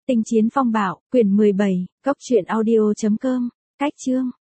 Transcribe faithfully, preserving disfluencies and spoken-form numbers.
Tinh chiến phong bạo, quyển mười bảy, cốc truyện audio chấm com, cách chương.